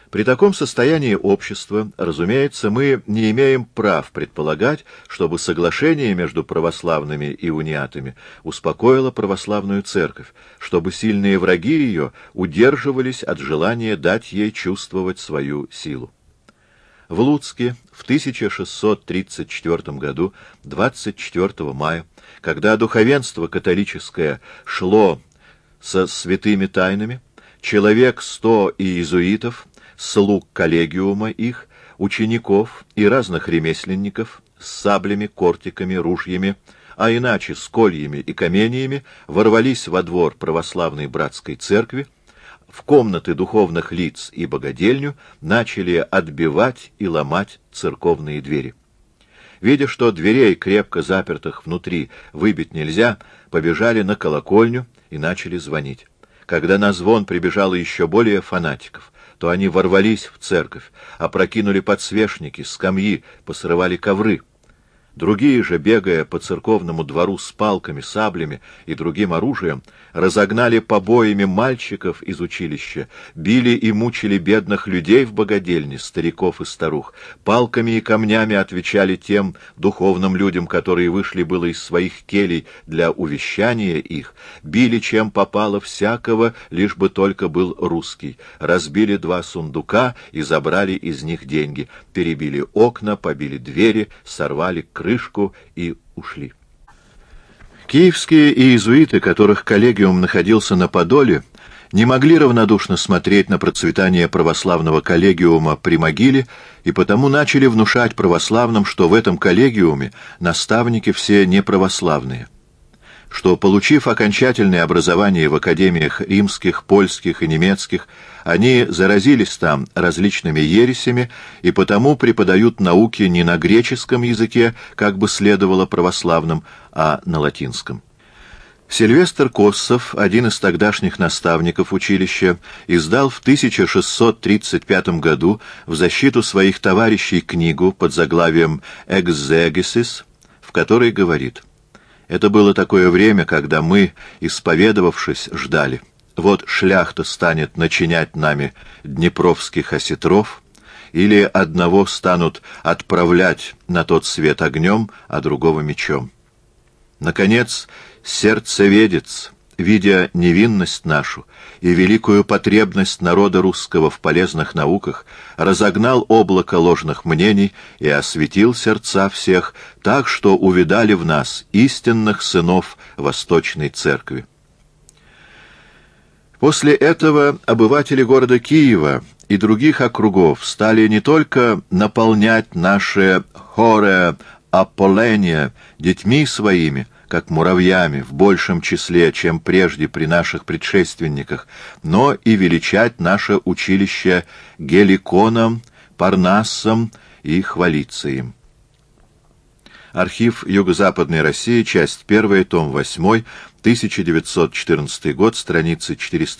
При таком состоянии общества, разумеется, мы не имеем прав предполагать, чтобы соглашение между православными и униатами успокоило православную церковь, чтобы сильные враги ее удерживались от желания дать ей чувствовать свою силу. В Луцке в 1634 году, 24 мая, когда духовенство католическое шло со святыми тайнами, человек 100 иезуитов, слуг коллегиума их, учеников и разных ремесленников с саблями, кортиками, ружьями, а иначе с кольями и каменьями ворвались во двор православной братской церкви, в комнаты духовных лиц и богадельню, начали отбивать и ломать церковные двери. Видя, что дверей, крепко запертых внутри, выбить нельзя, побежали на колокольню и начали звонить. Когда на звон прибежало еще более фанатиков, то они ворвались в церковь, опрокинули подсвечники, скамьи, посрывали ковры. Другие же, бегая по церковному двору с палками, саблями и другим оружием, разогнали побоями мальчиков из училища, били и мучили бедных людей в богадельне, стариков и старух, палками и камнями отвечали тем духовным людям, которые вышли было из своих келей для увещания их, били чем попало всякого, лишь бы только был русский, разбили 2 сундука и забрали из них деньги, перебили окна, побили двери, сорвали крышку и ушли. Киевские иезуиты, которых коллегиум находился на Подоле, не могли равнодушно смотреть на процветание православного коллегиума при могиле и потому начали внушать православным, что в этом коллегиуме наставники все неправославные, что, получив окончательное образование в академиях римских, польских и немецких, они заразились там различными ересями и потому преподают науки не на греческом языке, как бы следовало православным, а на латинском. Сильвестр Коссов, один из тогдашних наставников училища, издал в 1635 году в защиту своих товарищей книгу под заглавием «Экзегесис», в которой говорит: «Это было такое время, когда мы, исповедовавшись, ждали. Вот шляхта станет начинять нами днепровских осетров, или одного станут отправлять на тот свет огнем, а другого мечом. Наконец, сердцеведец, видя невинность нашу и великую потребность народа русского в полезных науках, разогнал облако ложных мнений и осветил сердца всех так, что увидали в нас истинных сынов Восточной Церкви». После этого обыватели города Киева и других округов стали не только наполнять наше хоре Аполления детьми своими, как муравьями, в большем числе, чем прежде при наших предшественниках, но и величать наше училище Геликоном, Парнассом и хвалиться им. Архив Юго-Западной России, часть 1, том 8, 1914 год, страницы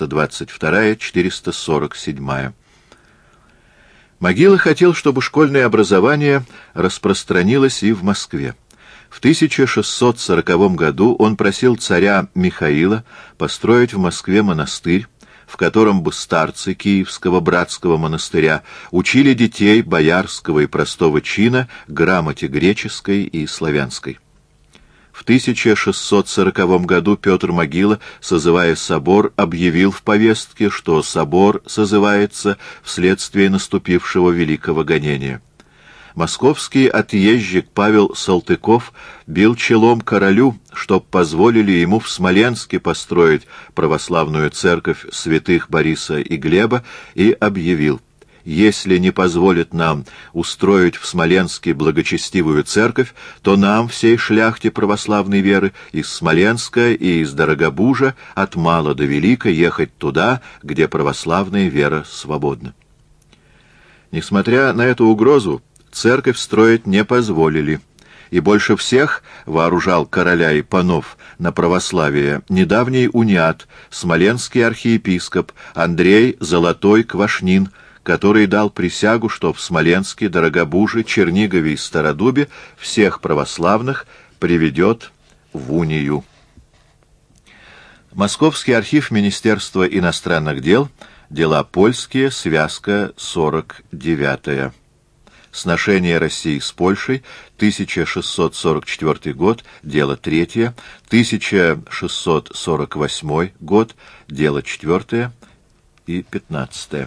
422-447. Могила хотел, чтобы школьное образование распространилось и в Москве. В 1640 году он просил царя Михаила построить в Москве монастырь, в котором бы старцы Киевского братского монастыря учили детей боярского и простого чина грамоте греческой и славянской. В 1640 году Петр Могила, созывая собор, объявил в повестке, что собор созывается вследствие наступившего великого гонения. Московский отъезжик Павел Салтыков бил челом королю, чтоб позволили ему в Смоленске построить православную церковь святых Бориса и Глеба, и объявил: «Если не позволит нам устроить в Смоленске благочестивую церковь, то нам, всей шляхте православной веры, из Смоленска и из Дорогобужа от мала до велика ехать туда, где православная вера свободна». Несмотря на эту угрозу, церковь строить не позволили, и больше всех вооружал короля и панов на православие недавний униат, смоленский архиепископ Андрей Золотой Квашнин, который дал присягу, что в Смоленске, Дорогобуже, Чернигове и Стародубе всех православных приведет в унию. Московский архив Министерства иностранных дел, Дела польские, связка 49. Сношение России с Польшей, 1644 год, дело 3, 1648 год, дело 4 и 15.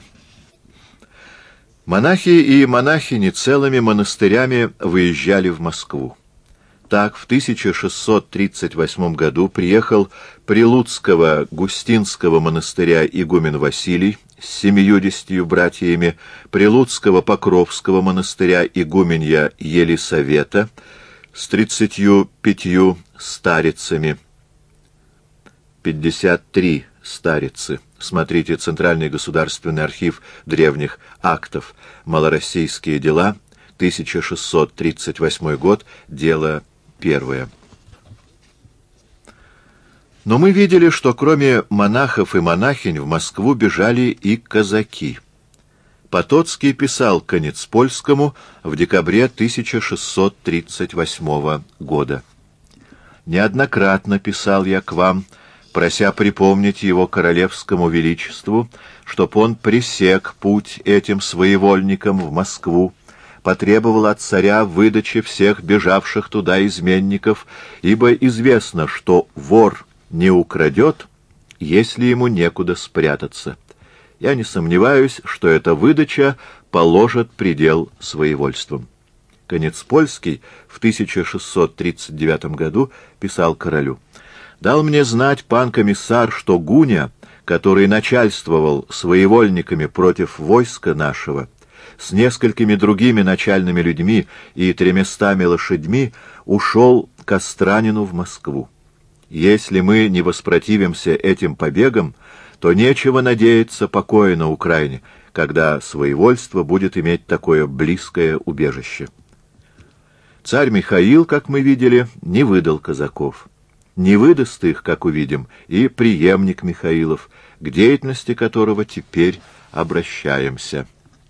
Монахи и монахини целыми монастырями выезжали в Москву. Так, в 1638 году приехал Прилуцкого Густинского монастыря игумен Василий с 70 братьями, Прилуцкого Покровского монастыря игуменья Елисавета с 35 старицами, 53 старицы. Смотрите Центральный государственный архив древних актов. Малороссийские дела, 1638 год, дело 1. Но мы видели, что кроме монахов и монахинь в Москву бежали и казаки. Потоцкий писал Конецпольскому в декабре 1638 года. «Неоднократно писал я к вам, прося припомнить его королевскому величеству, чтоб он пресек путь этим своевольникам в Москву, потребовал от царя выдачи всех бежавших туда изменников, ибо известно, что вор не украдет, если ему некуда спрятаться. Я не сомневаюсь, что эта выдача положит предел своевольствам». Конецпольский в 1639 году писал королю: «Дал мне знать пан комиссар, что Гуня, который начальствовал своевольниками против войска нашего, с несколькими другими начальными людьми и 300 лошадьми ушел к Остранину в Москву. Если мы не воспротивимся этим побегам, то нечего надеяться покоя на Украине, когда своевольство будет иметь такое близкое убежище». Царь Михаил, как мы видели, не выдал казаков. Не выдаст их, как увидим, и преемник Михаилов, к деятельности которого теперь обращаемся.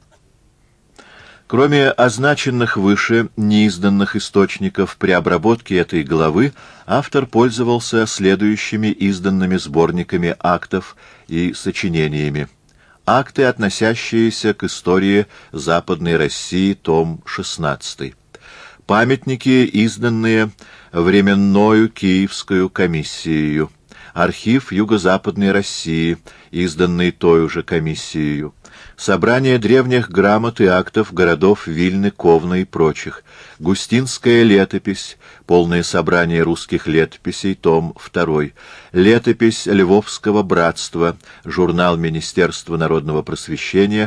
Кроме означенных выше неизданных источников, при обработке этой главы автор пользовался следующими изданными сборниками актов и сочинениями. Акты, относящиеся к истории Западной России, том 16. Памятники, изданные Временною Киевскую комиссией. Архив Юго-Западной России, изданный той же комиссией. Собрание древних грамот и актов городов Вильны, Ковна и прочих. Густинская летопись, полное собрание русских летописей, том 2. Летопись Львовского братства, журнал Министерства народного просвещения,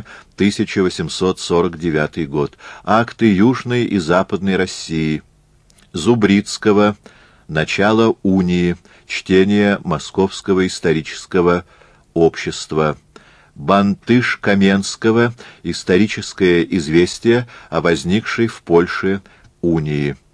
1849 год. Акты Южной и Западной России. Зубрицкого, начало унии, чтение Московского исторического общества. Бантыш-Каменского, историческое известие о возникшей в Польше унии.